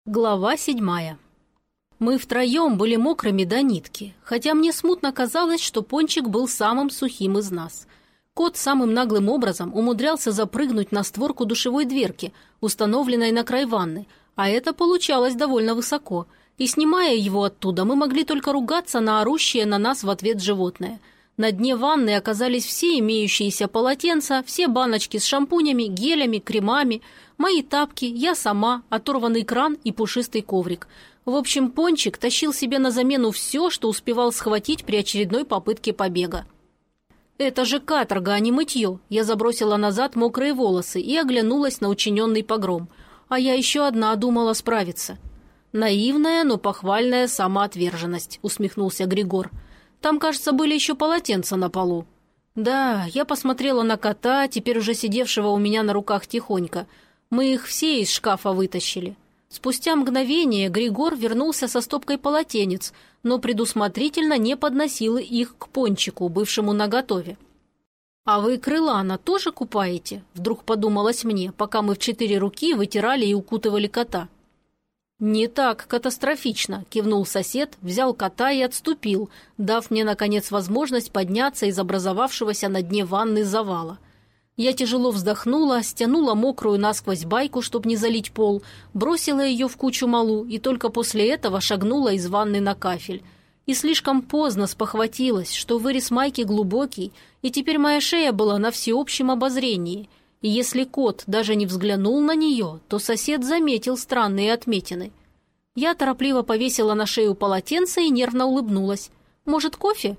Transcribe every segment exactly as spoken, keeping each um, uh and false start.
Глава седьмая. Мы втроем были мокрыми до нитки, хотя мне смутно казалось, что Пончик был самым сухим из нас. Кот самым наглым образом умудрялся запрыгнуть на створку душевой дверки, установленной на край ванны, а это получалось довольно высоко, и, снимая его оттуда, мы могли только ругаться на орущее на нас в ответ животное. На дне ванны оказались все имеющиеся полотенца, все баночки с шампунями, гелями, кремами, мои тапки, я сама, оторванный кран и пушистый коврик. В общем, Пончик тащил себе на замену все, что успевал схватить при очередной попытке побега. «Это же каторга, а не мытье!» Я забросила назад мокрые волосы и оглянулась на учиненный погром. А я еще одна думала справиться. «Наивная, но похвальная самоотверженность», — усмехнулся Григор. «Там, кажется, были еще полотенца на полу». «Да, я посмотрела на кота, теперь уже сидевшего у меня на руках тихонько. Мы их все из шкафа вытащили». Спустя мгновение Григор вернулся со стопкой полотенец, но предусмотрительно не подносил их к Пончику, бывшему наготове. «А вы крылана тоже купаете?» – вдруг подумалось мне, пока мы в четыре руки вытирали и укутывали кота. «Не так катастрофично», – кивнул сосед, взял кота и отступил, дав мне, наконец, возможность подняться из образовавшегося на дне ванны завала. Я тяжело вздохнула, стянула мокрую насквозь байку, чтобы не залить пол, бросила ее в кучу малу и только после этого шагнула из ванны на кафель. И слишком поздно спохватилась, что вырез майки глубокий, и теперь моя шея была на всеобщем обозрении. И если кот даже не взглянул на нее, то сосед заметил странные отметины. Я торопливо повесила на шею полотенце и нервно улыбнулась. «Может, кофе?»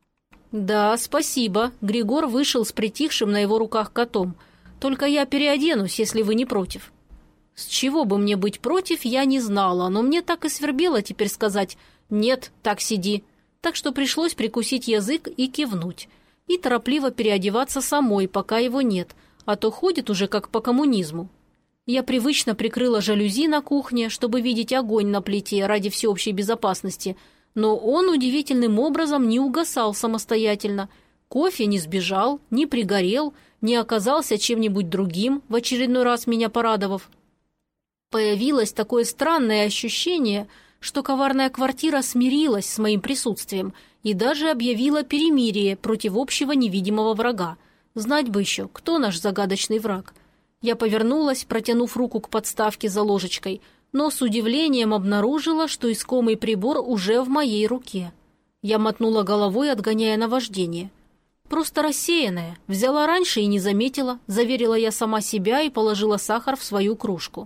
«Да, спасибо». Григор вышел с притихшим на его руках котом. «Только я переоденусь, если вы не против». С чего бы мне быть против, я не знала, но мне так и свербело теперь сказать «нет, так сиди». Так что пришлось прикусить язык и кивнуть. И торопливо переодеваться самой, пока его нет, а то ходит уже как по коммунизму. Я привычно прикрыла жалюзи на кухне, чтобы видеть огонь на плите ради всеобщей безопасности, но он удивительным образом не угасал самостоятельно. Кофе не сбежал, не пригорел, не оказался чем-нибудь другим, в очередной раз меня порадовав. Появилось такое странное ощущение, что коварная квартира смирилась с моим присутствием и даже объявила перемирие против общего невидимого врага. Знать бы еще, кто наш загадочный враг. Я повернулась, протянув руку к подставке за ложечкой, но с удивлением обнаружила, что искомый прибор уже в моей руке. Я мотнула головой, отгоняя наваждение. «Просто рассеянная. Взяла раньше и не заметила», — заверила я сама себя и положила сахар в свою кружку.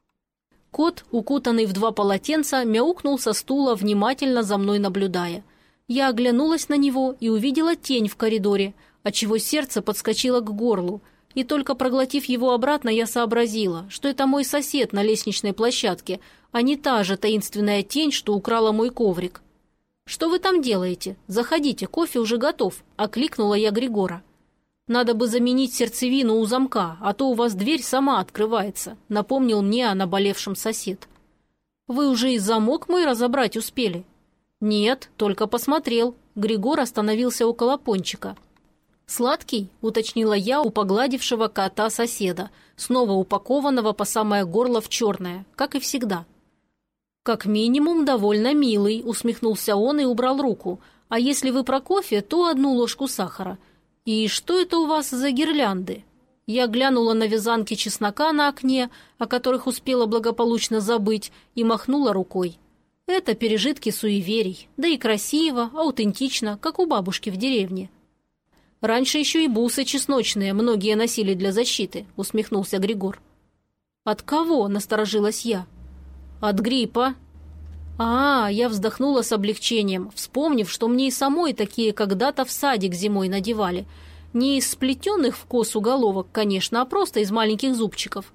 Кот, укутанный в два полотенца, мяукнул со стула, внимательно за мной наблюдая. Я оглянулась на него и увидела тень в коридоре, отчего сердце подскочило к горлу, и только проглотив его обратно, я сообразила, что это мой сосед на лестничной площадке, а не та же таинственная тень, что украла мой коврик. «Что вы там делаете? Заходите, кофе уже готов», — окликнула я Григора. «Надо бы заменить сердцевину у замка, а то у вас дверь сама открывается», — напомнил мне о наболевшем сосед. «Вы уже и замок мой разобрать успели?» «Нет, только посмотрел». Григор остановился около Пончика. «Сладкий?» – уточнила я у погладившего кота соседа, снова упакованного по самое горло в черное, как и всегда. «Как минимум довольно милый», – усмехнулся он и убрал руку. «А если вы про кофе, то одну ложку сахара. И что это у вас за гирлянды?» Я глянула на вязанки чеснока на окне, о которых успела благополучно забыть, и махнула рукой. «Это пережитки суеверий, да и красиво, аутентично, как у бабушки в деревне». «Раньше еще и бусы чесночные многие носили для защиты», — усмехнулся Григор. «От кого?» — насторожилась я. «От гриппа». «А, я вздохнула с облегчением, вспомнив, что мне и самой такие когда-то в садик зимой надевали. Не из сплетенных в косу головок, конечно, а просто из маленьких зубчиков».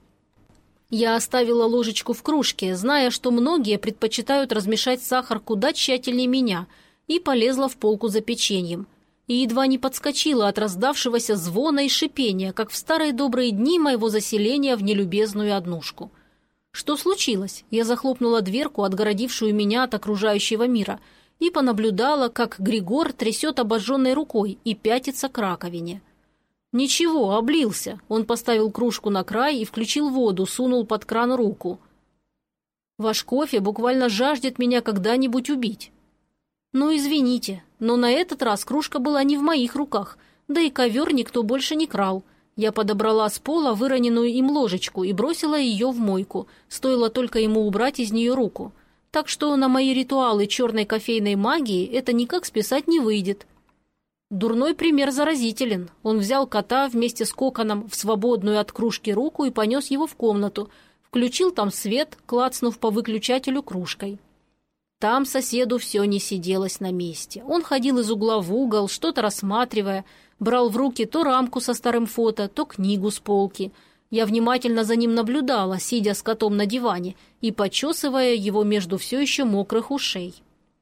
Я оставила ложечку в кружке, зная, что многие предпочитают размешать сахар куда тщательнее меня, и полезла в полку за печеньем. И едва не подскочила от раздавшегося звона и шипения, как в старые добрые дни моего заселения в нелюбезную однушку. Что случилось? Я захлопнула дверку, отгородившую меня от окружающего мира, и понаблюдала, как Григор трясет обожженной рукой и пятится к раковине. «Ничего, облился». Он поставил кружку на край и включил воду, сунул под кран руку. Ваш кофе буквально жаждет меня когда-нибудь убить. Ну, извините, но на этот раз кружка была не в моих руках, да и ковер никто больше не крал. Я подобрала с пола выроненную им ложечку и бросила ее в мойку, стоило только ему убрать из нее руку. Так что на мои ритуалы черной кофейной магии это никак списать не выйдет. Дурной пример заразителен. Он взял кота вместе с коконом в свободную от кружки руку и понес его в комнату, включил там свет, клацнув по выключателю кружкой. Там соседу все не сиделось на месте. Он ходил из угла в угол, что-то рассматривая, брал в руки то рамку со старым фото, то книгу с полки. Я внимательно за ним наблюдала, сидя с котом на диване и почесывая его между все еще мокрых ушей.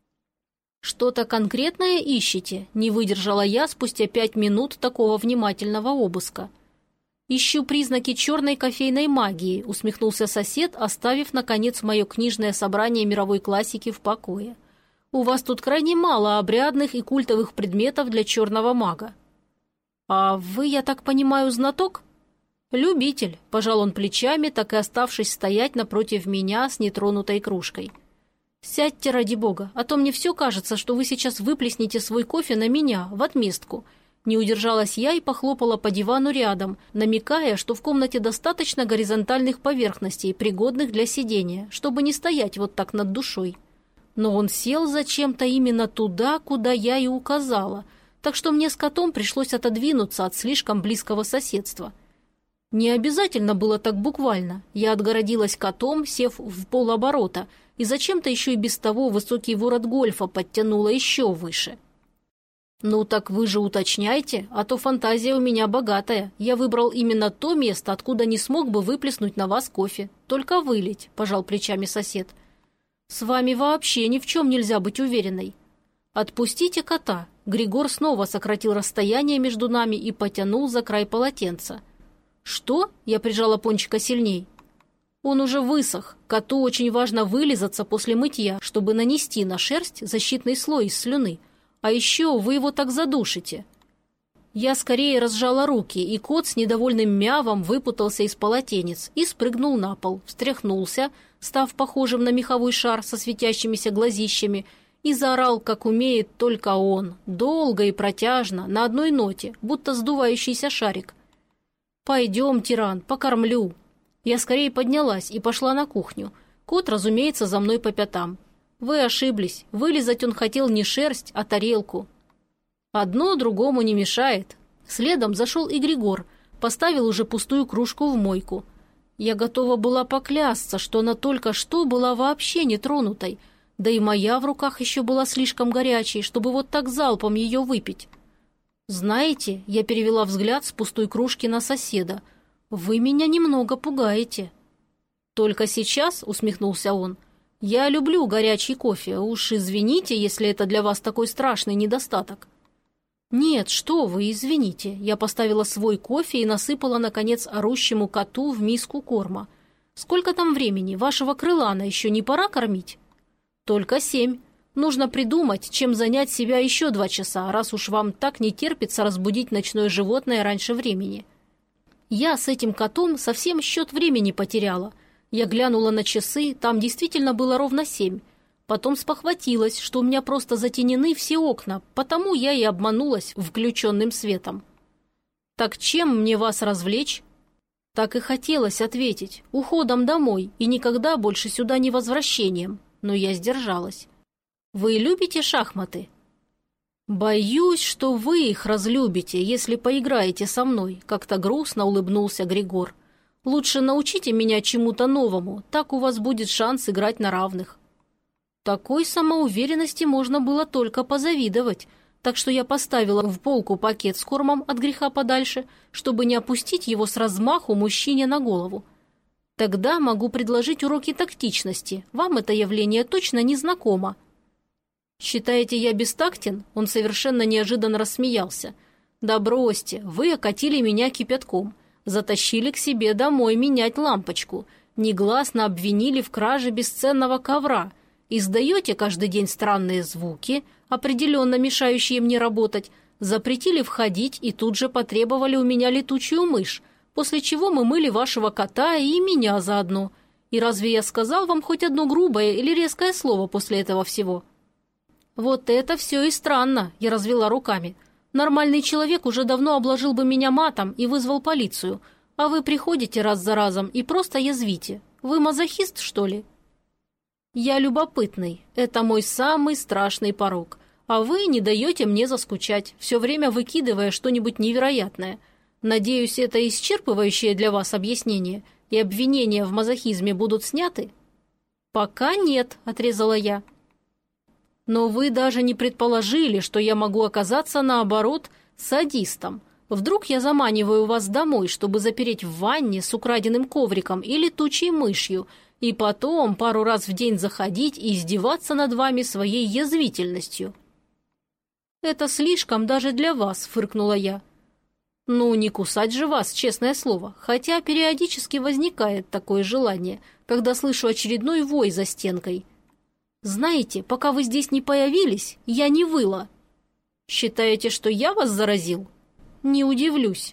«Что-то конкретное ищете?» – не выдержала я спустя пять минут такого внимательного обыска. «Ищу признаки черной кофейной магии», – усмехнулся сосед, оставив, наконец, мое книжное собрание мировой классики в покое. «У вас тут крайне мало обрядных и культовых предметов для черного мага». «А вы, я так понимаю, знаток?» «Любитель», – пожал он плечами, так и оставшись стоять напротив меня с нетронутой кружкой. «Сядьте ради бога, а то мне все кажется, что вы сейчас выплеснете свой кофе на меня, в отместку». Не удержалась я и похлопала по дивану рядом, намекая, что в комнате достаточно горизонтальных поверхностей, пригодных для сидения, чтобы не стоять вот так над душой. Но он сел зачем-то именно туда, куда я и указала, так что мне с котом пришлось отодвинуться от слишком близкого соседства. Не обязательно было так буквально. Я отгородилась котом, сев в полоборота, и зачем-то еще и без того высокий ворот гольфа подтянула еще выше. «Ну так вы же уточняйте, а то фантазия у меня богатая. Я выбрал именно то место, откуда не смог бы выплеснуть на вас кофе. Только вылить», – пожал плечами сосед. «С вами вообще ни в чем нельзя быть уверенной». «Отпустите кота». Григор снова сократил расстояние между нами и потянул за край полотенца. «Что?» – я прижала Пончика сильней. «Он уже высох. Коту очень важно вылизаться после мытья, чтобы нанести на шерсть защитный слой из слюны. А еще вы его так задушите». Я скорее разжала руки, и кот с недовольным мявом выпутался из полотенец и спрыгнул на пол, встряхнулся, став похожим на меховой шар со светящимися глазищами, и заорал, как умеет только он, долго и протяжно, на одной ноте, будто сдувающийся шарик. «Пойдем, тиран, покормлю». Я скорее поднялась и пошла на кухню. Кот, разумеется, за мной по пятам. «Вы ошиблись. Вылизать он хотел не шерсть, а тарелку». Одно другому не мешает. Следом зашел и Григор, поставил уже пустую кружку в мойку. Я готова была поклясться, что она только что была вообще нетронутой, да и моя в руках еще была слишком горячей, чтобы вот так залпом ее выпить. «Знаете», — я перевела взгляд с пустой кружки на соседа, — «вы меня немного пугаете». «Только сейчас», — усмехнулся он, — «я люблю горячий кофе, уж извините, если это для вас такой страшный недостаток». «Нет, что вы, извините». Я поставила свой кофе и насыпала, наконец, орущему коту в миску корма. «Сколько там времени? Вашего крылана еще не пора кормить?» «Только семь. Нужно придумать, чем занять себя еще два часа, раз уж вам так не терпится разбудить ночное животное раньше времени». Я с этим котом совсем счет времени потеряла. Я глянула на часы, там действительно было ровно семь. Потом спохватилась, что у меня просто затенены все окна, потому я и обманулась включенным светом. «Так чем мне вас развлечь?» Так и хотелось ответить: уходом домой и никогда больше сюда не возвращением, но я сдержалась. «Вы любите шахматы?» «Боюсь, что вы их разлюбите, если поиграете со мной», — как-то грустно улыбнулся Григор. «Лучше научите меня чему-то новому, так у вас будет шанс играть на равных». Такой самоуверенности можно было только позавидовать, так что я поставила в полку пакет с кормом от греха подальше, чтобы не опустить его с размаху мужчине на голову. Тогда могу предложить уроки тактичности, вам это явление точно не знакомо. «Считаете, я бестактен?» Он совершенно неожиданно рассмеялся. «Да бросьте, вы окатили меня кипятком. Затащили к себе домой менять лампочку, негласно обвинили в краже бесценного ковра, издаете каждый день странные звуки, определенно мешающие мне работать, запретили входить и тут же потребовали у меня летучую мышь, после чего мы мыли вашего кота и меня заодно. И разве я сказал вам хоть одно грубое или резкое слово после этого всего?» «Вот это все и странно», — я развела руками. «Нормальный человек уже давно обложил бы меня матом и вызвал полицию, а вы приходите раз за разом и просто язвите. Вы мазохист, что ли?» «Я любопытный. Это мой самый страшный порок. А вы не даете мне заскучать, все время выкидывая что-нибудь невероятное. Надеюсь, это исчерпывающее для вас объяснение, и обвинения в мазохизме будут сняты?» «Пока нет», — отрезала я. «Но вы даже не предположили, что я могу оказаться, наоборот, садистом. Вдруг я заманиваю вас домой, чтобы запереть в ванне с украденным ковриком или тучей мышью, и потом пару раз в день заходить и издеваться над вами своей язвительностью». «Это слишком даже для вас», — фыркнула я. «Ну, не кусать же вас, честное слово, хотя периодически возникает такое желание, когда слышу очередной вой за стенкой. Знаете, пока вы здесь не появились, я не выла. Считаете, что я вас заразил? Не удивлюсь».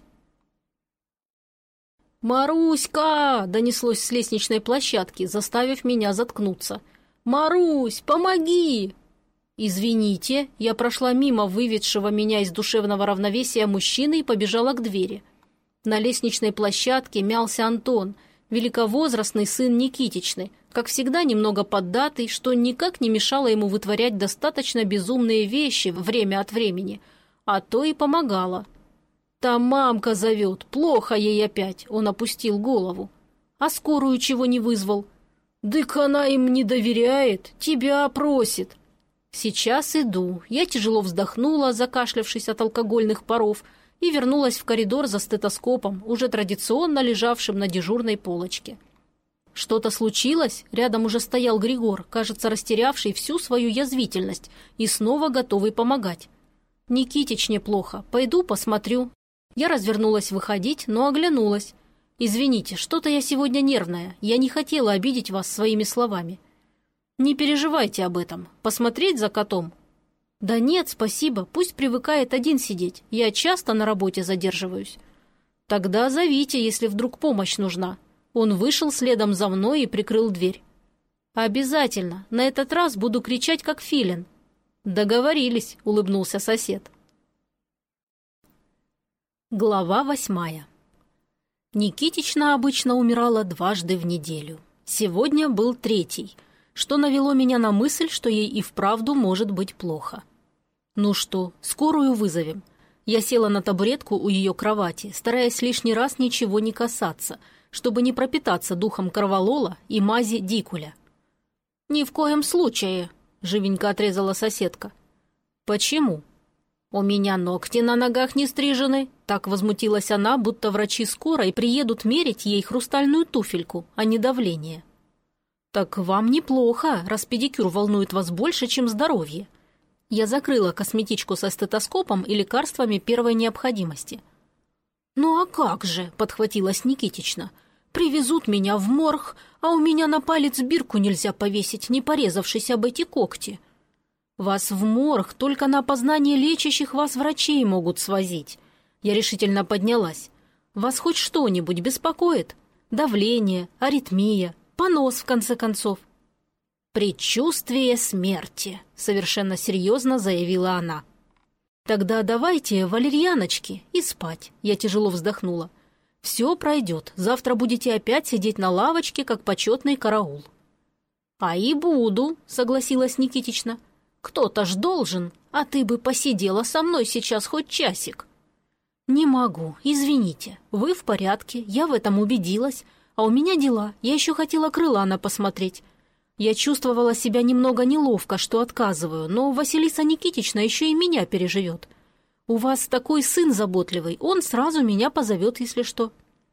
«Маруська!» — донеслось с лестничной площадки, заставив меня заткнуться. «Марусь, помоги!» «Извините», я прошла мимо выведшего меня из душевного равновесия мужчины и побежала к двери. На лестничной площадке мялся Антон, великовозрастный сын Никитичны, как всегда немного поддатый, что никак не мешало ему вытворять достаточно безумные вещи время от времени, а то и помогало. «Там мамка зовет, плохо ей опять», — он опустил голову. «А скорую чего не вызвал?» «Дык она им не доверяет, тебя просит». «Сейчас иду». Я тяжело вздохнула, закашлявшись от алкогольных паров, и вернулась в коридор за стетоскопом, уже традиционно лежавшим на дежурной полочке. «Что-то случилось?» Рядом уже стоял Григор, кажется, растерявший всю свою язвительность и снова готовый помогать. «Никитичне плохо. Пойду посмотрю». Я развернулась выходить, но оглянулась. «Извините, что-то я сегодня нервная. Я не хотела обидеть вас своими словами». «Не переживайте об этом. Посмотреть за котом?» «Да нет, спасибо. Пусть привыкает один сидеть. Я часто на работе задерживаюсь». «Тогда зовите, если вдруг помощь нужна». Он вышел следом за мной и прикрыл дверь. «Обязательно. На этот раз буду кричать, как филин». «Договорились», — улыбнулся сосед. Глава восьмая. Никитична обычно умирала дважды в неделю. Сегодня был третий, что навело меня на мысль, что ей и вправду может быть плохо. «Ну что, скорую вызовем?» Я села на табуретку у ее кровати, стараясь лишний раз ничего не касаться, чтобы не пропитаться духом корвалола и мази дикуля. «Ни в коем случае», — живенько отрезала соседка. «Почему?» «У меня ногти на ногах не стрижены», — так возмутилась она, будто врачи скорой приедут мерить ей хрустальную туфельку, а не давление. «Так вам неплохо, раз педикюр волнует вас больше, чем здоровье». Я закрыла косметичку со стетоскопом и лекарствами первой необходимости. «Ну а как же», — подхватилась Никитична, — «привезут меня в морг, а у меня на палец бирку нельзя повесить, не порезавшись об эти когти». «Вас в морг только на опознание лечащих вас врачей могут свозить». Я решительно поднялась. «Вас хоть что-нибудь беспокоит? Давление, аритмия, понос, в конце концов?» «Предчувствие смерти», — совершенно серьезно заявила она. «Тогда давайте валерьяночки и спать», — я тяжело вздохнула. «Все пройдет, завтра будете опять сидеть на лавочке, как почетный караул». «А и буду», — согласилась Никитична. «Кто-то ж должен, а ты бы посидела со мной сейчас хоть часик». «Не могу, извините. Вы в порядке, я в этом убедилась. А у меня дела, я еще хотела крылана посмотреть. Я чувствовала себя немного неловко, что отказываю, но Василиса Никитична еще и меня переживет. У вас такой сын заботливый, он сразу меня позовет, если что».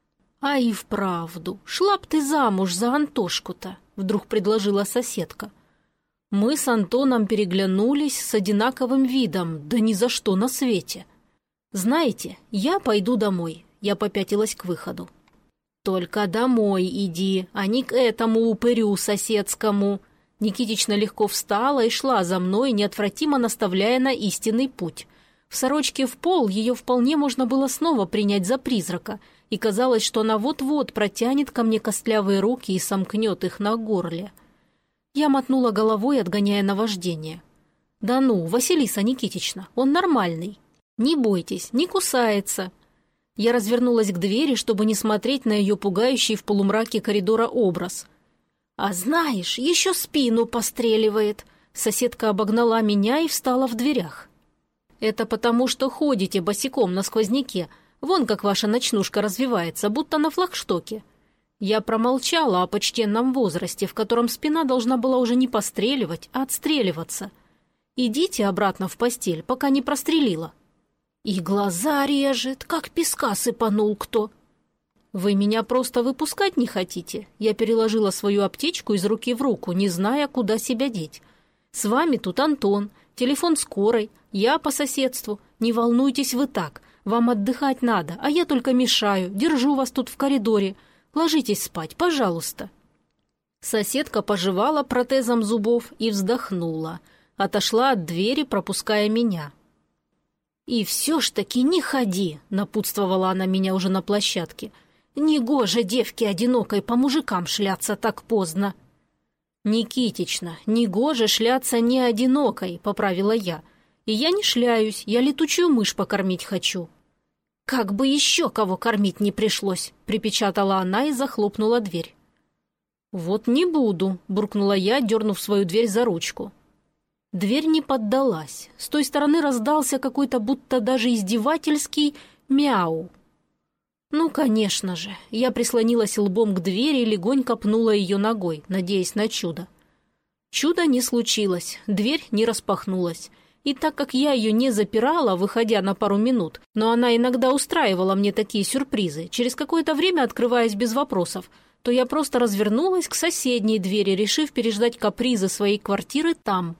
«А и вправду, шла б ты замуж за Антошку-то», — вдруг предложила соседка. Мы с Антоном переглянулись с одинаковым видом, да ни за что на свете. «Знаете, я пойду домой», — я попятилась к выходу. «Только домой иди, а не к этому упырю соседскому». Никитична легко встала и шла за мной, неотвратимо наставляя на истинный путь. В сорочке в пол ее вполне можно было снова принять за призрака, и казалось, что она вот-вот протянет ко мне костлявые руки и сомкнет их на горле. Я мотнула головой, отгоняя наваждение. «Да ну, Василиса Никитична, он нормальный. Не бойтесь, не кусается». Я развернулась к двери, чтобы не смотреть на ее пугающий в полумраке коридора образ. «А знаешь, еще спину постреливает». Соседка обогнала меня и встала в дверях. «Это потому, что ходите босиком на сквозняке. Вон как ваша ночнушка развивается, будто на флагштоке». Я промолчала о почтенном возрасте, в котором спина должна была уже не постреливать, а отстреливаться. «Идите обратно в постель, пока не прострелила». «И глаза режет, как песка сыпанул кто». «Вы меня просто выпускать не хотите?» Я переложила свою аптечку из руки в руку, не зная, куда себя деть. «С вами тут Антон, телефон скорой, я по соседству. Не волнуйтесь вы так, вам отдыхать надо, а я только мешаю, держу вас тут в коридоре. Ложитесь спать, пожалуйста». Соседка пожевала протезом зубов и вздохнула. Отошла от двери, пропуская меня. «И все ж таки не ходи», — напутствовала она меня уже на площадке. «Негоже девке одинокой по мужикам шляться так поздно». «Никитична, негоже шляться не одинокой», — поправила я. «И я не шляюсь, я летучую мышь покормить хочу». «Как бы еще кого кормить не пришлось», — припечатала она и захлопнула дверь. «Вот не буду», — буркнула я, дернув свою дверь за ручку. Дверь не поддалась. С той стороны раздался какой-то будто даже издевательский мяу. Ну, конечно же. Я прислонилась лбом к двери и легонько пнула ее ногой, надеясь на чудо. Чудо не случилось, дверь не распахнулась. И так как я ее не запирала, выходя на пару минут, но она иногда устраивала мне такие сюрпризы, через какое-то время открываясь без вопросов, то я просто развернулась к соседней двери, решив переждать капризы своей квартиры там.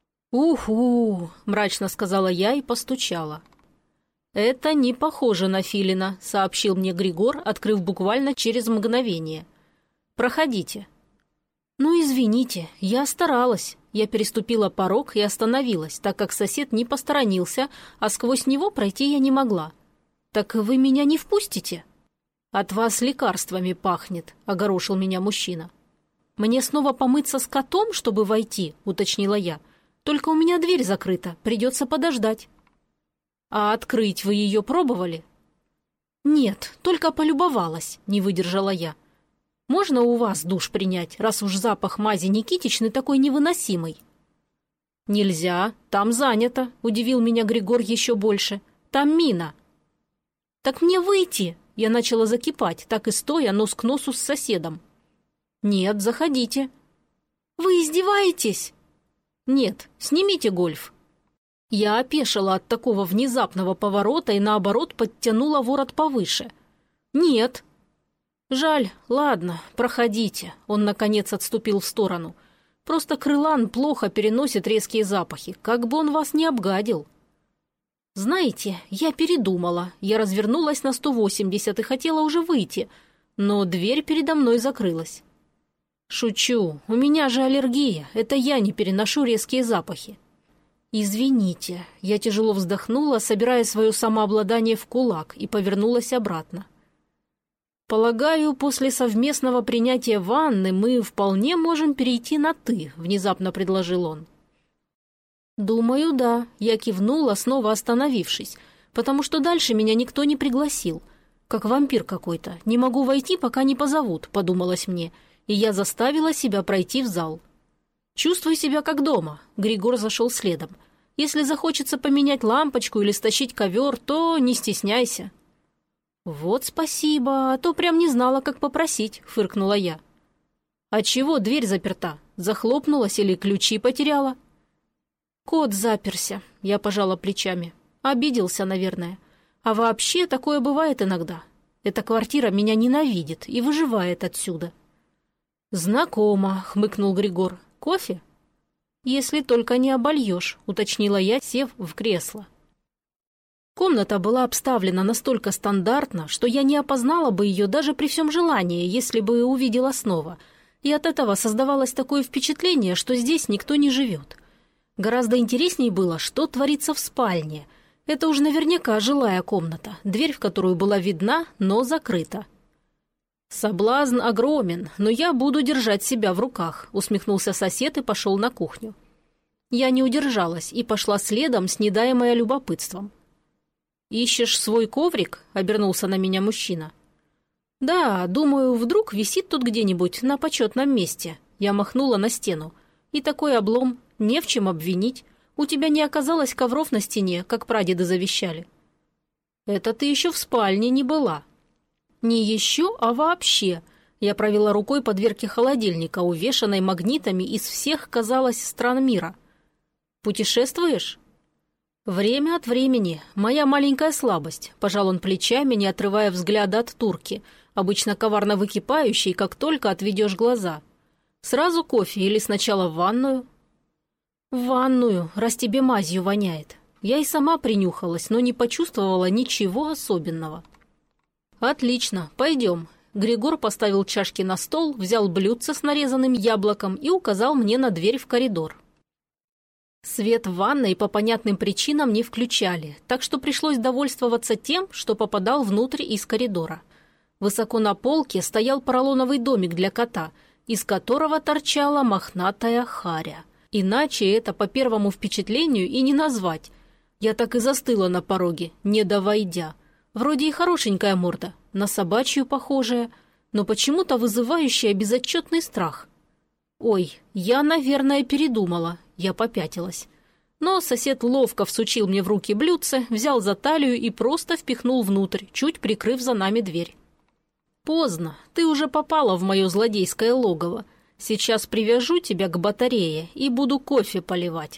«Уху!» – мрачно сказала я и постучала. «Это не похоже на филина», – сообщил мне Григор, открыв буквально через мгновение. «Проходите». «Ну, извините, я старалась». Я переступила порог и остановилась, так как сосед не посторонился, а сквозь него пройти я не могла. «Так вы меня не впустите?» «От вас лекарствами пахнет», – огорошил меня мужчина. «Мне снова помыться с котом, чтобы войти?» – уточнила я. «Только у меня дверь закрыта, придется подождать». «А открыть вы ее пробовали?» «Нет, только полюбовалась», — не выдержала я. «Можно у вас душ принять, раз уж запах мази Никитичны такой невыносимый?» «Нельзя, там занято», — удивил меня Григор еще больше. «Там мина». «Так мне выйти?» — я начала закипать, так и стоя нос к носу с соседом. «Нет, заходите». «Вы издеваетесь?» «Нет, снимите гольф». Я опешила от такого внезапного поворота и, наоборот, подтянула ворот повыше. «Нет». «Жаль, ладно, проходите». Он, наконец, отступил в сторону. «Просто крылан плохо переносит резкие запахи, как бы он вас не обгадил». «Знаете, я передумала. Я развернулась на сто восемьдесят и хотела уже выйти, но дверь передо мной закрылась». «Шучу, у меня же аллергия, это я не переношу резкие запахи». «Извините», я тяжело вздохнула, собирая свое самообладание в кулак, и повернулась обратно. «Полагаю, после совместного принятия ванны мы вполне можем перейти на «ты», — внезапно предложил он. «Думаю, да», — я кивнула, снова остановившись, потому что дальше меня никто не пригласил. Как вампир какой-то, не могу войти, пока не позовут, подумалось мне, и я заставила себя пройти в зал. «Чувствуй себя как дома», — Григор зашел следом. «Если захочется поменять лампочку или стащить ковер, то не стесняйся». «Вот спасибо, а то прям не знала, как попросить», — фыркнула я. «А чего дверь заперта? Захлопнулась или ключи потеряла?» «Кот заперся», — я пожала плечами. «Обиделся, наверное. А вообще такое бывает иногда. Эта квартира меня ненавидит и выживает отсюда». «Знакомо», — хмыкнул Григор. «Кофе?» «Если только не обольешь», — уточнила я, сев в кресло. Комната была обставлена настолько стандартно, что я не опознала бы ее даже при всем желании, если бы увидела снова, и от этого создавалось такое впечатление, что здесь никто не живет. Гораздо интереснее было, что творится в спальне. Это уж наверняка жилая комната, дверь в которую была видна, но закрыта. «Соблазн огромен, но я буду держать себя в руках», — усмехнулся сосед и пошел на кухню. Я не удержалась и пошла следом, снедаемая любопытством. «Ищешь свой коврик?» — обернулся на меня мужчина. «Да, думаю, вдруг висит тут где-нибудь на почетном месте». Я махнула на стену. «И такой облом, не в чем обвинить. У тебя не оказалось ковров на стене, как прадеды завещали». «Это ты еще в спальне не была». «Не еще, а вообще». Я провела рукой по дверке холодильника, увешанной магнитами из всех, казалось, стран мира. «Путешествуешь?» «Время от времени. Моя маленькая слабость», – пожал он плечами, не отрывая взгляда от турки, обычно коварно выкипающей, как только отведешь глаза. «Сразу кофе или сначала в ванную?» «В ванную, раз тебе мазью воняет». Я и сама принюхалась, но не почувствовала ничего особенного. «Отлично, пойдем». Григор поставил чашки на стол, взял блюдце с нарезанным яблоком и указал мне на дверь в коридор. Свет в ванной по понятным причинам не включали, так что пришлось довольствоваться тем, что попадал внутрь из коридора. Высоко на полке стоял поролоновый домик для кота, из которого торчала мохнатая харя. Иначе это по первому впечатлению и не назвать. Я так и застыла на пороге, не довойдя. Вроде и хорошенькая морда, на собачью похожая, но почему-то вызывающая безотчетный страх. Ой, я, наверное, передумала, я попятилась. Но сосед ловко всучил мне в руки блюдце, взял за талию и просто впихнул внутрь, чуть прикрыв за нами дверь. «Поздно, ты уже попала в мое злодейское логово. Сейчас привяжу тебя к батарее и буду кофе поливать».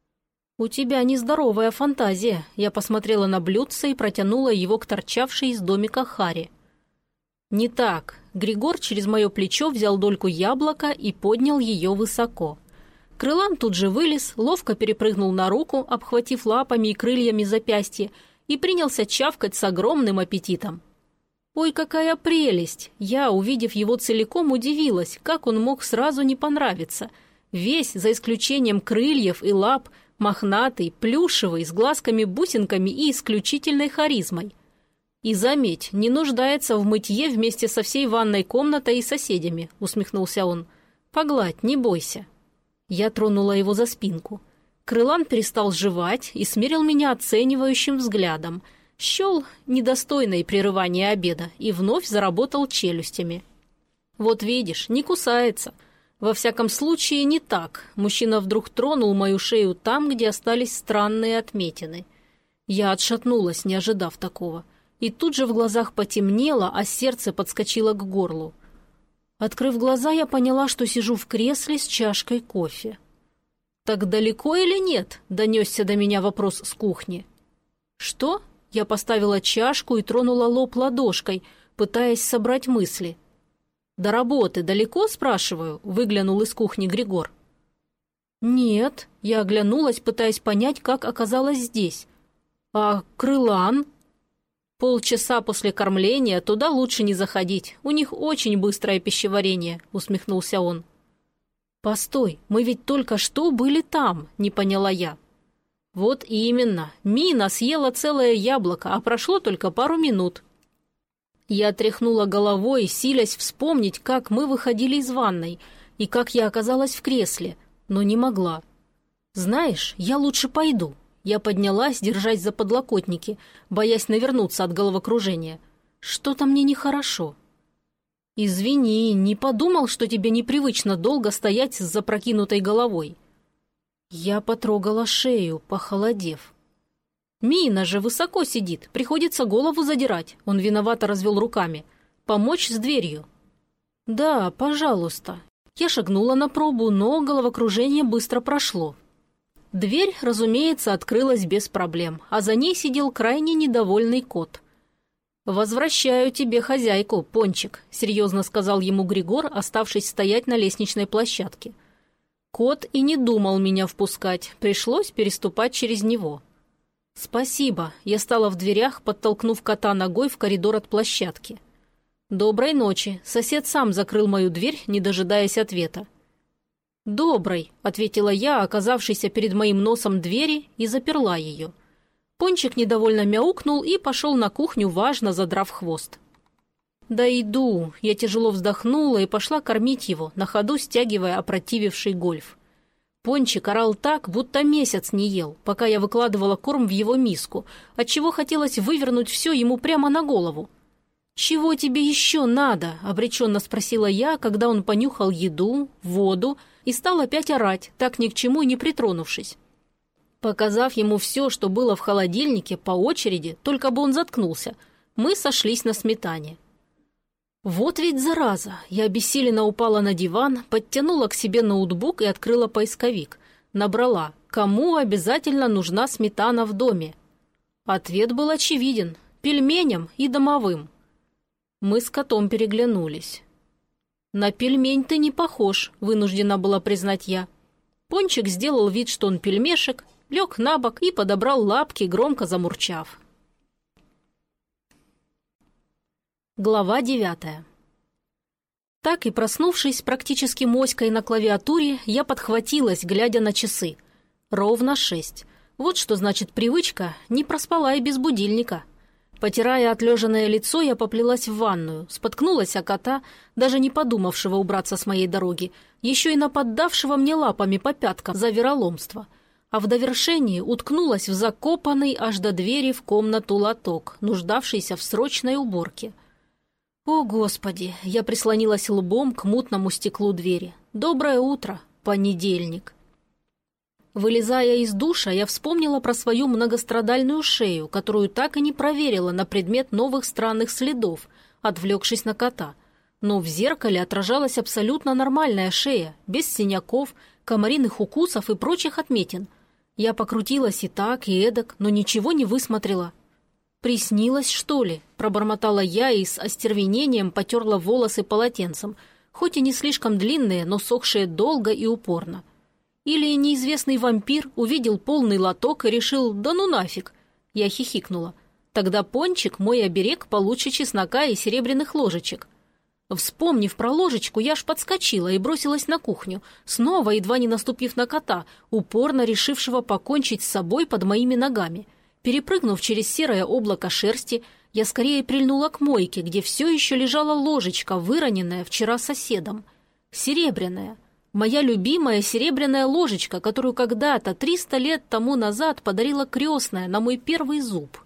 «У тебя нездоровая фантазия», — я посмотрела на блюдце и протянула его к торчавшей из домика харе. «Не так». Григор через мое плечо взял дольку яблока и поднял ее высоко. Крылан тут же вылез, ловко перепрыгнул на руку, обхватив лапами и крыльями запястье, и принялся чавкать с огромным аппетитом. Ой, какая прелесть! Я, увидев его целиком, удивилась, как он мог сразу не понравиться. Весь, за исключением крыльев и лап, мохнатый, плюшевый, с глазками-бусинками и исключительной харизмой. «И заметь, не нуждается в мытье вместе со всей ванной комнатой и соседями», — усмехнулся он. «Погладь, не бойся». Я тронула его за спинку. Крылан перестал жевать и смерил меня оценивающим взглядом. Счел недостойное прерывание обеда и вновь заработал челюстями. «Вот видишь, не кусается. Во всяком случае, не так». Мужчина вдруг тронул мою шею там, где остались странные отметины. Я отшатнулась, не ожидав такого. И тут же в глазах потемнело, а сердце подскочило к горлу. Открыв глаза, я поняла, что сижу в кресле с чашкой кофе. «Так далеко или нет?» – донесся до меня вопрос с кухни. «Что?» – я поставила чашку и тронула лоб ладошкой, пытаясь собрать мысли. «До работы далеко, спрашиваю?» – выглянул из кухни Григор. «Нет», – я оглянулась, пытаясь понять, как оказалась здесь. «А Крылан?» «Полчаса после кормления туда лучше не заходить. У них очень быстрое пищеварение», — усмехнулся он. «Постой, мы ведь только что были там», — не поняла я. «Вот именно. Мина съела целое яблоко, а прошло только пару минут». Я тряхнула головой, силясь вспомнить, как мы выходили из ванной и как я оказалась в кресле, но не могла. «Знаешь, я лучше пойду». Я поднялась, держась за подлокотники, боясь навернуться от головокружения. Что-то мне нехорошо. «Извини, не подумал, что тебе непривычно долго стоять с запрокинутой головой». Я потрогала шею, похолодев. «Мина же высоко сидит, приходится голову задирать», — он виновато развел руками. «Помочь с дверью?» «Да, пожалуйста». Я шагнула на пробу, но головокружение быстро прошло. Дверь, разумеется, открылась без проблем, а за ней сидел крайне недовольный кот. «Возвращаю тебе хозяйку, Пончик», — серьезно сказал ему Григор, оставшись стоять на лестничной площадке. Кот и не думал меня впускать, пришлось переступать через него. «Спасибо», — я стала в дверях, подтолкнув кота ногой в коридор от площадки. «Доброй ночи», — сосед сам закрыл мою дверь, не дожидаясь ответа. «Доброй», — ответила я, оказавшейся перед моим носом двери, и заперла ее. Пончик недовольно мяукнул и пошел на кухню, важно задрав хвост. «Да иду!» Я тяжело вздохнула и пошла кормить его, на ходу стягивая опротививший гольф. Пончик орал так, будто месяц не ел, пока я выкладывала корм в его миску, отчего хотелось вывернуть все ему прямо на голову. «Чего тебе еще надо?» – обреченно спросила я, когда он понюхал еду, воду и стал опять орать, так ни к чему и не притронувшись. Показав ему все, что было в холодильнике, по очереди, только бы он заткнулся, мы сошлись на сметане. Вот ведь зараза! Я обессиленно упала на диван, подтянула к себе ноутбук и открыла поисковик. Набрала «Кому обязательно нужна сметана в доме?» Ответ был очевиден – пельменям и домовым. Мы с котом переглянулись. «На пельмень ты не похож», – вынуждена была признать я. Пончик сделал вид, что он пельмешек, лег на бок и подобрал лапки, громко замурчав. Глава девятая. Так и проснувшись практически моськой на клавиатуре, я подхватилась, глядя на часы. Ровно шесть. Вот что значит привычка, не проспала и без будильника. Потирая отлежанное лицо, я поплелась в ванную, споткнулась о кота, даже не подумавшего убраться с моей дороги, еще и наподдавшего мне лапами по пяткам за вероломство. А в довершении уткнулась в закопанный аж до двери в комнату лоток, нуждавшийся в срочной уборке. О, Господи! Я прислонилась лбом к мутному стеклу двери. Доброе утро, понедельник. Вылезая из душа, я вспомнила про свою многострадальную шею, которую так и не проверила на предмет новых странных следов, отвлекшись на кота. Но в зеркале отражалась абсолютно нормальная шея, без синяков, комариных укусов и прочих отметин. Я покрутилась и так, и эдак, но ничего не высмотрела. «Приснилось, что ли?» – пробормотала я и с остервенением потерла волосы полотенцем, хоть и не слишком длинные, но сохшие долго и упорно. Или неизвестный вампир увидел полный лоток и решил «да ну нафиг». Я хихикнула. Тогда Пончик мой оберег получше чеснока и серебряных ложечек. Вспомнив про ложечку, я аж подскочила и бросилась на кухню, снова едва не наступив на кота, упорно решившего покончить с собой под моими ногами. Перепрыгнув через серое облако шерсти, я скорее прильнула к мойке, где все еще лежала ложечка, выроненная вчера соседом. Серебряная. Моя любимая серебряная ложечка, которую когда-то, триста лет тому назад, подарила крестная на мой первый зуб.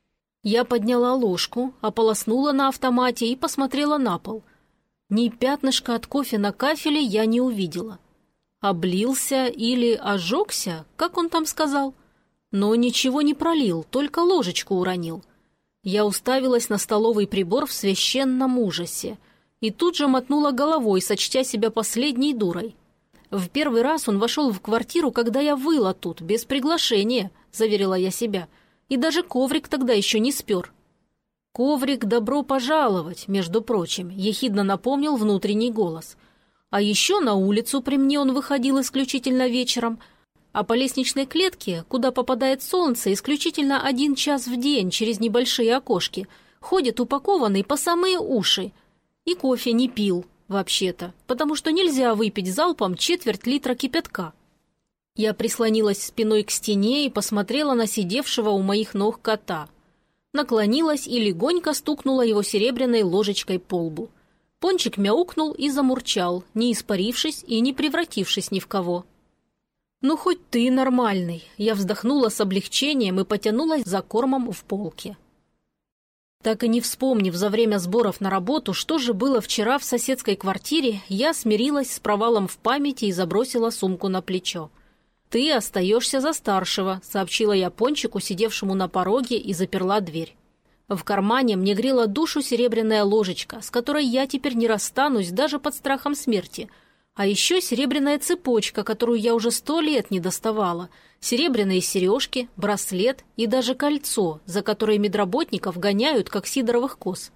Я подняла ложку, ополоснула на автомате и посмотрела на пол. Ни пятнышка от кофе на кафеле я не увидела. Облился или ожегся, как он там сказал? Но ничего не пролил, только ложечку уронил. Я уставилась на столовый прибор в священном ужасе и тут же мотнула головой, сочтя себя последней дурой. В первый раз он вошел в квартиру, когда я выла тут, без приглашения, заверила я себя, и даже коврик тогда еще не спер. «Коврик, добро пожаловать», между прочим, ехидно напомнил внутренний голос. А еще на улицу при мне он выходил исключительно вечером, а по лестничной клетке, куда попадает солнце, исключительно один час в день через небольшие окошки, ходит упакованный по самые уши. И кофе не пил, вообще-то, потому что нельзя выпить залпом четверть литра кипятка. Я прислонилась спиной к стене и посмотрела на сидевшего у моих ног кота. Наклонилась и легонько стукнула его серебряной ложечкой по лбу. Пончик мяукнул и замурчал, не испарившись и не превратившись ни в кого. «Ну, хоть ты нормальный!» Я вздохнула с облегчением и потянулась за кормом в полке. Так и не вспомнив за время сборов на работу, что же было вчера в соседской квартире, я смирилась с провалом в памяти и забросила сумку на плечо. «Ты остаешься за старшего», — сообщила я Пончику, сидевшему на пороге, и заперла дверь. В кармане мне грела душу серебряная ложечка, с которой я теперь не расстанусь даже под страхом смерти. А еще серебряная цепочка, которую я уже сто лет не доставала, серебряные сережки, браслет и даже кольцо, за которое медработников гоняют, как сидоровых коз.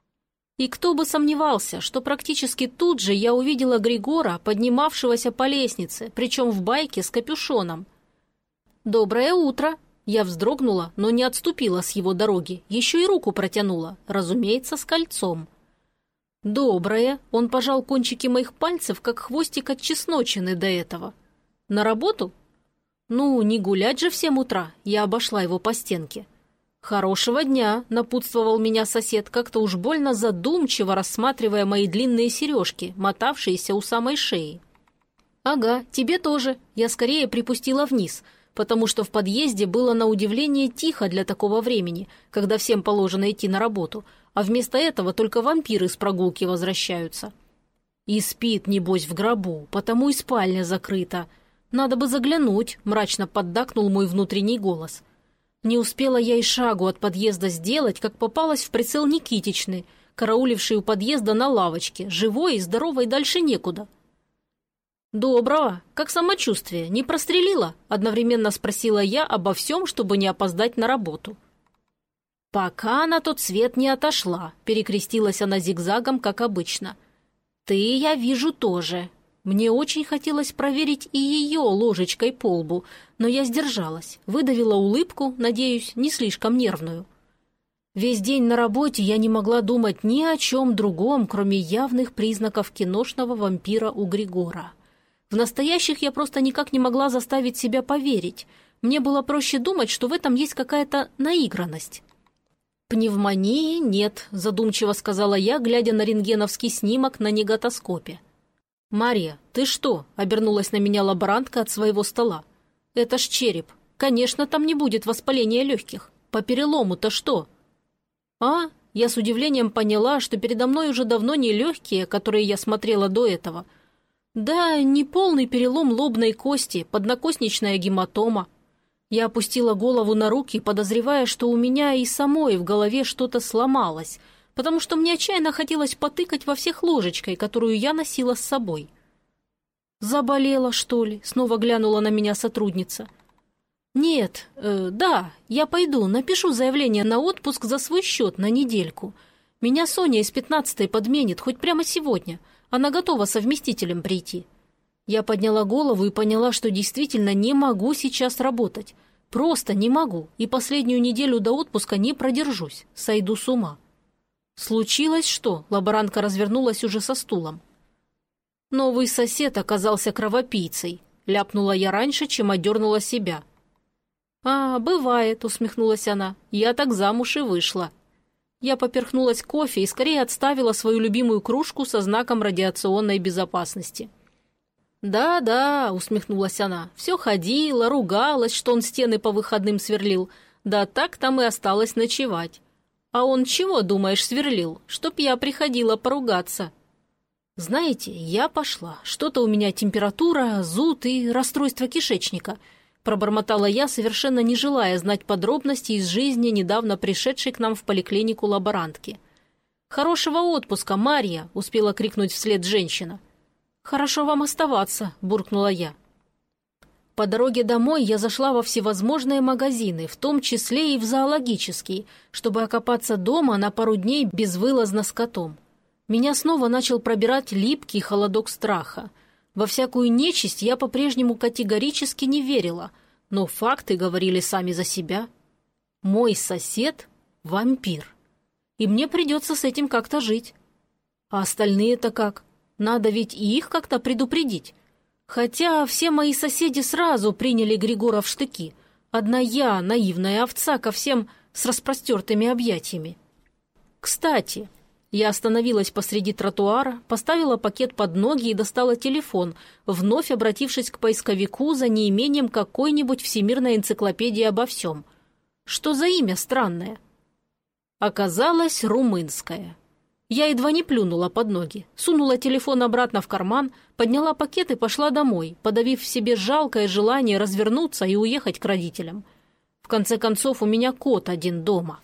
И кто бы сомневался, что практически тут же я увидела Григора, поднимавшегося по лестнице, причем в байке с капюшоном. «Доброе утро!» Я вздрогнула, но не отступила с его дороги, еще и руку протянула, разумеется, с кольцом. «Доброе!» — он пожал кончики моих пальцев, как хвостик от чесночины до этого. «На работу?» Ну, не гулять же в семь утра, я обошла его по стенке. «Хорошего дня», — напутствовал меня сосед, как-то уж больно задумчиво рассматривая мои длинные сережки, мотавшиеся у самой шеи. «Ага, тебе тоже». Я скорее припустила вниз, потому что в подъезде было на удивление тихо для такого времени, когда всем положено идти на работу, а вместо этого только вампиры с прогулки возвращаются. И спит, небось, в гробу, потому и спальня закрыта. Надо бы заглянуть, мрачно поддакнул мой внутренний голос. Не успела я и шагу от подъезда сделать, как попалась в прицел Никитичны, карауливший у подъезда на лавочке, живой и здоровой дальше некуда. «Доброго! Как самочувствие? Не прострелила?» – одновременно спросила я обо всем, чтобы не опоздать на работу. «Пока на тот свет не отошла», – перекрестилась она зигзагом, как обычно. «Ты, я вижу, тоже». Мне очень хотелось проверить и ее ложечкой по лбу, но я сдержалась, выдавила улыбку, надеюсь, не слишком нервную. Весь день на работе я не могла думать ни о чем другом, кроме явных признаков киношного вампира у Григора. В настоящих я просто никак не могла заставить себя поверить. Мне было проще думать, что в этом есть какая-то наигранность. «Пневмонии нет», – задумчиво сказала я, глядя на рентгеновский снимок на негатоскопе. «Мария, ты что?» – обернулась на меня лаборантка от своего стола. «Это ж череп. Конечно, там не будет воспаления легких. По перелому-то что?» «А?» – я с удивлением поняла, что передо мной уже давно не легкие, которые я смотрела до этого. «Да, не полный перелом лобной кости, поднакосничная гематома». Я опустила голову на руки, подозревая, что у меня и самой в голове что-то сломалось, потому что мне отчаянно хотелось потыкать во всех ложечкой, которую я носила с собой. «Заболела, что ли?» — снова глянула на меня сотрудница. «Нет, э, да, я пойду, напишу заявление на отпуск за свой счет на недельку. Меня Соня из пятнадцатой подменит хоть прямо сегодня. Она готова совместителем прийти». Я подняла голову и поняла, что действительно не могу сейчас работать. Просто не могу, и последнюю неделю до отпуска не продержусь, сойду с ума. «Случилось что?» — лаборантка развернулась уже со стулом. «Новый сосед оказался кровопийцей», — ляпнула я раньше, чем одернула себя. «А, бывает», — усмехнулась она, — «я так замуж и вышла». Я поперхнулась кофе и скорее отставила свою любимую кружку со знаком радиационной безопасности. «Да-да», — усмехнулась она, — «все ходила, ругалась, что он стены по выходным сверлил, да так там и осталось ночевать. А он чего, думаешь, сверлил? Чтоб я приходила поругаться». «Знаете, я пошла. Что-то у меня температура, зуд и расстройство кишечника», — пробормотала я, совершенно не желая знать подробности из жизни недавно пришедшей к нам в поликлинику лаборантки. «Хорошего отпуска, Марья!» — успела крикнуть вслед женщина. «Хорошо вам оставаться», — буркнула я. По дороге домой я зашла во всевозможные магазины, в том числе и в зоологический, чтобы окопаться дома на пару дней безвылазно с котом. Меня снова начал пробирать липкий холодок страха. Во всякую нечисть я по-прежнему категорически не верила, но факты говорили сами за себя. Мой сосед — вампир. И мне придется с этим как-то жить. А остальные-то как? Надо ведь и их как-то предупредить. Хотя все мои соседи сразу приняли Григора в штыки. Одна я, наивная овца, ко всем с распростертыми объятиями. Кстати, я остановилась посреди тротуара, поставила пакет под ноги и достала телефон, вновь обратившись к поисковику за неимением какой-нибудь всемирной энциклопедии обо всем. Что за имя странное? Оказалось, румынское. Я едва не плюнула под ноги, сунула телефон обратно в карман, подняла пакет и пошла домой, подавив в себе жалкое желание развернуться и уехать к родителям. В конце концов, у меня кот один дома.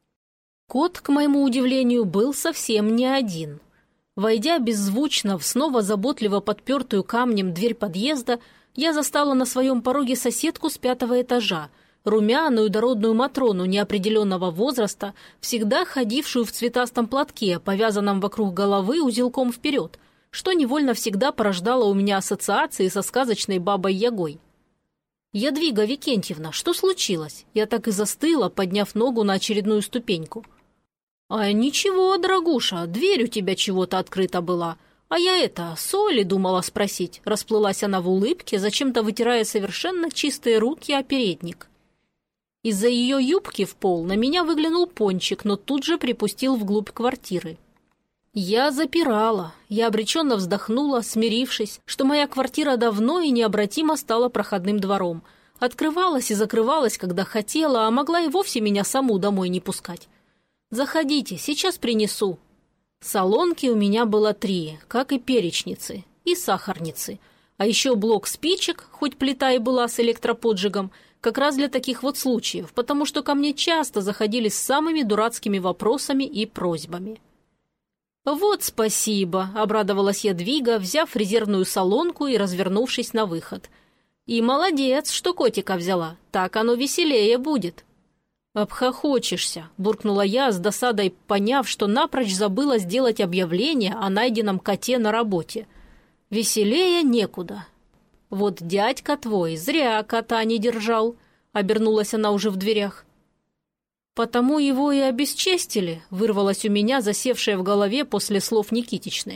Кот, к моему удивлению, был совсем не один. Войдя беззвучно в снова заботливо подпертую камнем дверь подъезда, я застала на своем пороге соседку с пятого этажа, румяную дородную Матрону неопределенного возраста, всегда ходившую в цветастом платке, повязанном вокруг головы узелком вперед, что невольно всегда порождало у меня ассоциации со сказочной бабой-ягой. «Ядвига Викентьевна, что случилось?» Я так и застыла, подняв ногу на очередную ступеньку. «А ничего, дорогуша, дверь у тебя чего-то открыта была. А я это, соли думала спросить. Расплылась она в улыбке, зачем-то вытирая совершенно чистые руки о передник. Из-за ее юбки в пол на меня выглянул Пончик, но тут же припустил вглубь квартиры. Я запирала. Я обреченно вздохнула, смирившись, что моя квартира давно и необратимо стала проходным двором. Открывалась и закрывалась, когда хотела, а могла и вовсе меня саму домой не пускать. «Заходите, сейчас принесу». Солонки у меня было три, как и перечницы, и сахарницы. А еще блок спичек, хоть плита и была с электроподжигом, как раз для таких вот случаев, потому что ко мне часто заходили с самыми дурацкими вопросами и просьбами. «Вот спасибо», — обрадовалась я Двига, взяв резервную солонку и развернувшись на выход. «И молодец, что котика взяла, так оно веселее будет». «Обхохочешься», — буркнула я, с досадой поняв, что напрочь забыла сделать объявление о найденном коте на работе. «Веселее некуда». «Вот дядька твой зря кота не держал», — обернулась она уже в дверях. «Потому его и обесчестили», — вырвалось у меня, засевшее в голове после слов Никитичны.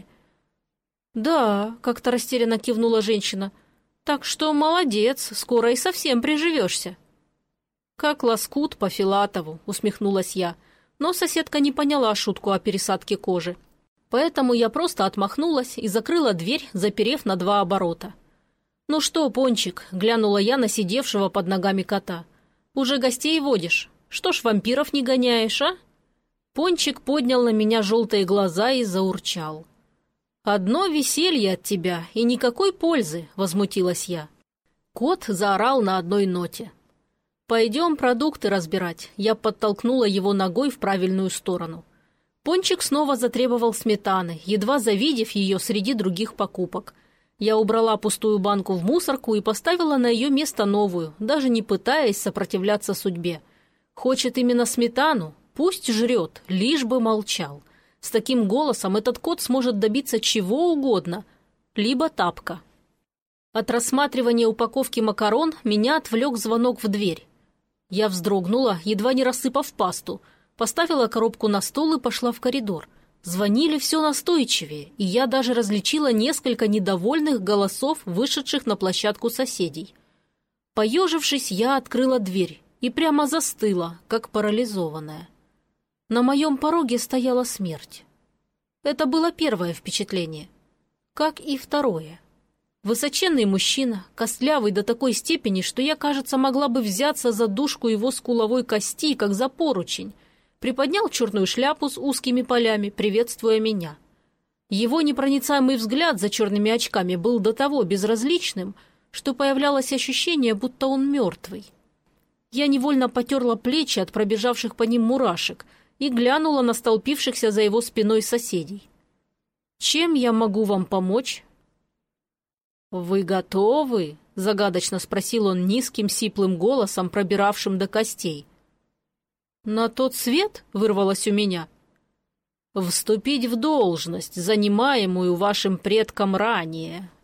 «Да», — как-то растерянно кивнула женщина, — «так что молодец, скоро и совсем приживешься». «Как лоскут по Филатову», — усмехнулась я, но соседка не поняла шутку о пересадке кожи. Поэтому я просто отмахнулась и закрыла дверь, заперев на два оборота. «Ну что, Пончик», — глянула я на сидевшего под ногами кота, — «уже гостей водишь? Что ж вампиров не гоняешь, а?» Пончик поднял на меня желтые глаза и заурчал. «Одно веселье от тебя и никакой пользы», — возмутилась я. Кот заорал на одной ноте. «Пойдем продукты разбирать», — я подтолкнула его ногой в правильную сторону. Пончик снова затребовал сметаны, едва завидев ее среди других покупок. Я убрала пустую банку в мусорку и поставила на ее место новую, даже не пытаясь сопротивляться судьбе. Хочет именно сметану? Пусть жрет, лишь бы молчал. С таким голосом этот кот сможет добиться чего угодно, либо тапка. От рассматривания упаковки макарон меня отвлек звонок в дверь. Я вздрогнула, едва не рассыпав пасту, поставила коробку на стол и пошла в коридор. Звонили все настойчивее, и я даже различила несколько недовольных голосов, вышедших на площадку соседей. Поежившись, я открыла дверь и прямо застыла, как парализованная. На моем пороге стояла смерть. Это было первое впечатление, как и второе. Высоченный мужчина, костлявый до такой степени, что я, кажется, могла бы взяться за дужку его скуловой кости, как за поручень, приподнял черную шляпу с узкими полями, приветствуя меня. Его непроницаемый взгляд за черными очками был до того безразличным, что появлялось ощущение, будто он мертвый. Я невольно потерла плечи от пробежавших по ним мурашек и глянула на столпившихся за его спиной соседей. «Чем я могу вам помочь?» «Вы готовы?» — загадочно спросил он низким сиплым голосом, пробиравшим до костей. «На тот свет?» — вырвалось у меня. «Вступить в должность, занимаемую вашим предком ранее»,